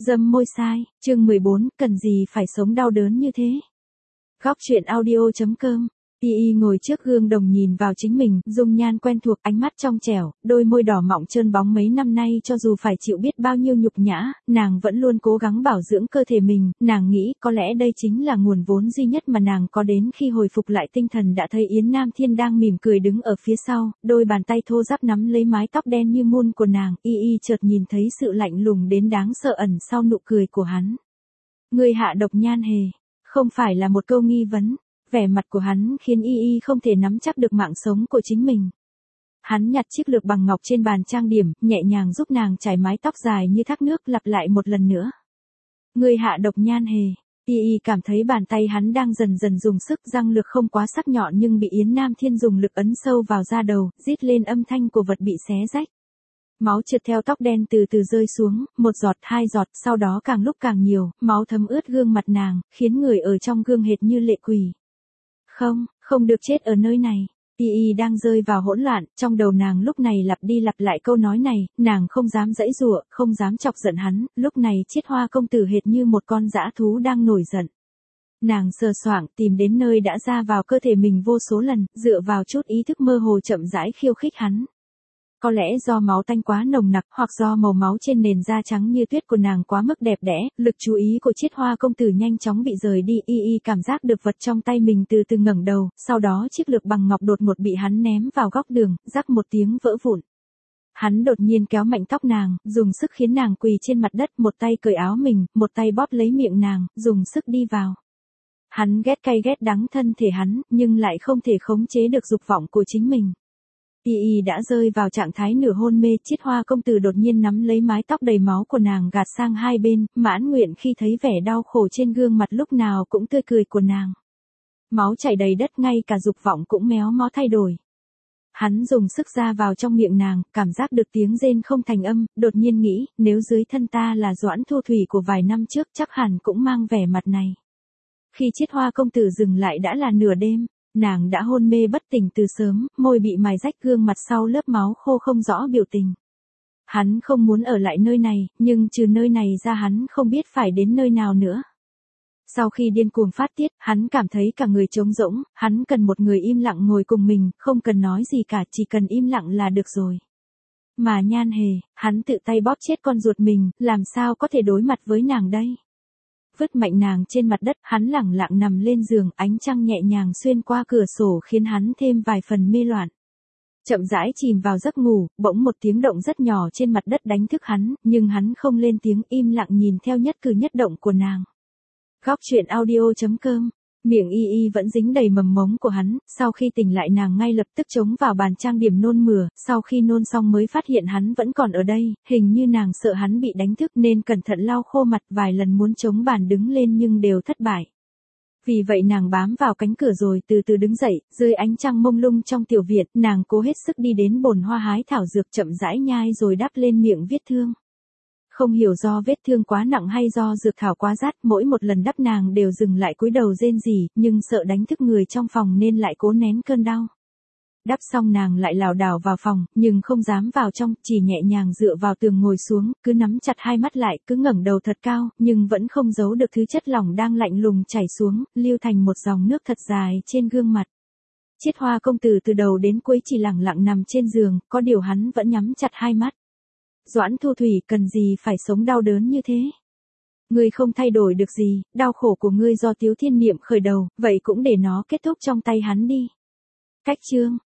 Dâm môi sai, chương 14, cần gì phải sống đau đớn như thế. Góc truyện audio.com. Y ngồi trước gương đồng nhìn vào chính mình, dung nhan quen thuộc, ánh mắt trong trẻo, đôi môi đỏ mọng trơn bóng mấy năm nay cho dù phải chịu biết bao nhiêu nhục nhã, nàng vẫn luôn cố gắng bảo dưỡng cơ thể mình, nàng nghĩ có lẽ đây chính là nguồn vốn duy nhất mà nàng có đến khi hồi phục lại tinh thần đã thấy Yến Nam Thiên đang mỉm cười đứng ở phía sau, đôi bàn tay thô ráp nắm lấy mái tóc đen như muôn của nàng, y chợt nhìn thấy sự lạnh lùng đến đáng sợ ẩn sau nụ cười của hắn. Người hạ độc Nhan Hề, không phải là một câu nghi vấn. Vẻ mặt của hắn khiến y không thể nắm chắc được mạng sống của chính mình. Hắn nhặt chiếc lược bằng ngọc trên bàn trang điểm, nhẹ nhàng giúp nàng chải mái tóc dài như thác nước, lặp lại một lần nữa. Người hạ độc Nhan Hề. Y cảm thấy bàn tay hắn đang dần dần dùng sức, răng lược không quá sắc nhọn nhưng bị Yến Nam Thiên dùng lực ấn sâu vào da đầu, rít lên âm thanh của vật bị xé rách. Máu trượt theo tóc đen từ từ rơi xuống, một giọt, hai giọt, sau đó càng lúc càng nhiều, máu thấm ướt gương mặt nàng, khiến người ở trong gương hệt như lệ quỷ. Không được chết ở nơi này. Y đang rơi vào hỗn loạn, trong đầu nàng lúc này lặp đi lặp lại câu nói này, nàng không dám giãy giụa, không dám chọc giận hắn, lúc này Chiết Hoa công tử hệt như một con dã thú đang nổi giận. Nàng sờ soạng tìm đến nơi đã ra vào cơ thể mình vô số lần, dựa vào chút ý thức mơ hồ chậm rãi khiêu khích hắn. Có lẽ do máu tanh quá nồng nặc, hoặc do màu máu trên nền da trắng như tuyết của nàng quá mức đẹp đẽ, lực chú ý của Chiết Hoa công tử nhanh chóng bị rời đi, y cảm giác được vật trong tay mình từ từ ngẩng đầu, sau đó chiếc lược bằng ngọc đột ngột bị hắn ném vào góc đường, rắc một tiếng vỡ vụn. Hắn đột nhiên kéo mạnh tóc nàng, dùng sức khiến nàng quỳ trên mặt đất, một tay cởi áo mình, một tay bóp lấy miệng nàng, dùng sức đi vào. Hắn ghét cay ghét đắng thân thể hắn, nhưng lại không thể khống chế được dục vọng của chính mình. Y đã rơi vào trạng thái nửa hôn mê, Chiết Hoa công tử đột nhiên nắm lấy mái tóc đầy máu của nàng gạt sang hai bên, mãn nguyện khi thấy vẻ đau khổ trên gương mặt lúc nào cũng tươi cười của nàng. Máu chảy đầy đất, ngay cả dục vọng cũng méo mó thay đổi. Hắn dùng sức ra vào trong miệng nàng, cảm giác được tiếng rên không thành âm, đột nhiên nghĩ, nếu dưới thân ta là Doãn Thu Thủy của vài năm trước chắc hẳn cũng mang vẻ mặt này. Khi Chiết Hoa công tử dừng lại đã là nửa đêm. Nàng đã hôn mê bất tỉnh từ sớm, môi bị mài rách, gương mặt sau lớp máu khô không rõ biểu tình. Hắn không muốn ở lại nơi này, nhưng trừ nơi này ra hắn không biết phải đến nơi nào nữa. Sau khi điên cuồng phát tiết, hắn cảm thấy cả người trống rỗng, hắn cần một người im lặng ngồi cùng mình, không cần nói gì cả, chỉ cần im lặng là được rồi. Mà Nhan Hề, hắn tự tay bóp chết con ruột mình, làm sao có thể đối mặt với nàng đây? Vứt mạnh nàng trên mặt đất, hắn lẳng lặng nằm lên giường, ánh trăng nhẹ nhàng xuyên qua cửa sổ khiến hắn thêm vài phần mê loạn. Chậm rãi chìm vào giấc ngủ, bỗng một tiếng động rất nhỏ trên mặt đất đánh thức hắn, nhưng hắn không lên tiếng, im lặng nhìn theo nhất cử nhất động của nàng. Góc truyện audio.com. Miệng y vẫn dính đầy mầm mống của hắn, sau khi tỉnh lại nàng ngay lập tức chống vào bàn trang điểm nôn mửa, sau khi nôn xong mới phát hiện hắn vẫn còn ở đây, hình như nàng sợ hắn bị đánh thức nên cẩn thận lau khô mặt, vài lần muốn chống bàn đứng lên nhưng đều thất bại. Vì vậy nàng bám vào cánh cửa rồi từ từ đứng dậy, dưới ánh trăng mông lung trong tiểu viện, nàng cố hết sức đi đến bồn hoa hái thảo dược, chậm rãi nhai rồi đắp lên miệng vết thương. Không hiểu do vết thương quá nặng hay do dược thảo quá rát, mỗi một lần đắp nàng đều dừng lại cúi đầu rên rỉ, nhưng sợ đánh thức người trong phòng nên lại cố nén cơn đau. Đắp xong nàng lại lảo đảo vào phòng, nhưng không dám vào trong, chỉ nhẹ nhàng dựa vào tường ngồi xuống, cứ nắm chặt hai mắt lại, cứ ngẩng đầu thật cao, nhưng vẫn không giấu được thứ chất lỏng đang lạnh lùng chảy xuống, lưu thành một dòng nước thật dài trên gương mặt. Chiết Hoa công tử từ đầu đến cuối chỉ lẳng lặng nằm trên giường, có điều hắn vẫn nhắm chặt hai mắt. Doãn Thu Thủy, cần gì phải sống đau đớn như thế? Ngươi không thay đổi được gì, đau khổ của ngươi do Tiếu Thiên Niệm khởi đầu, vậy cũng để nó kết thúc trong tay hắn đi. Cách chương.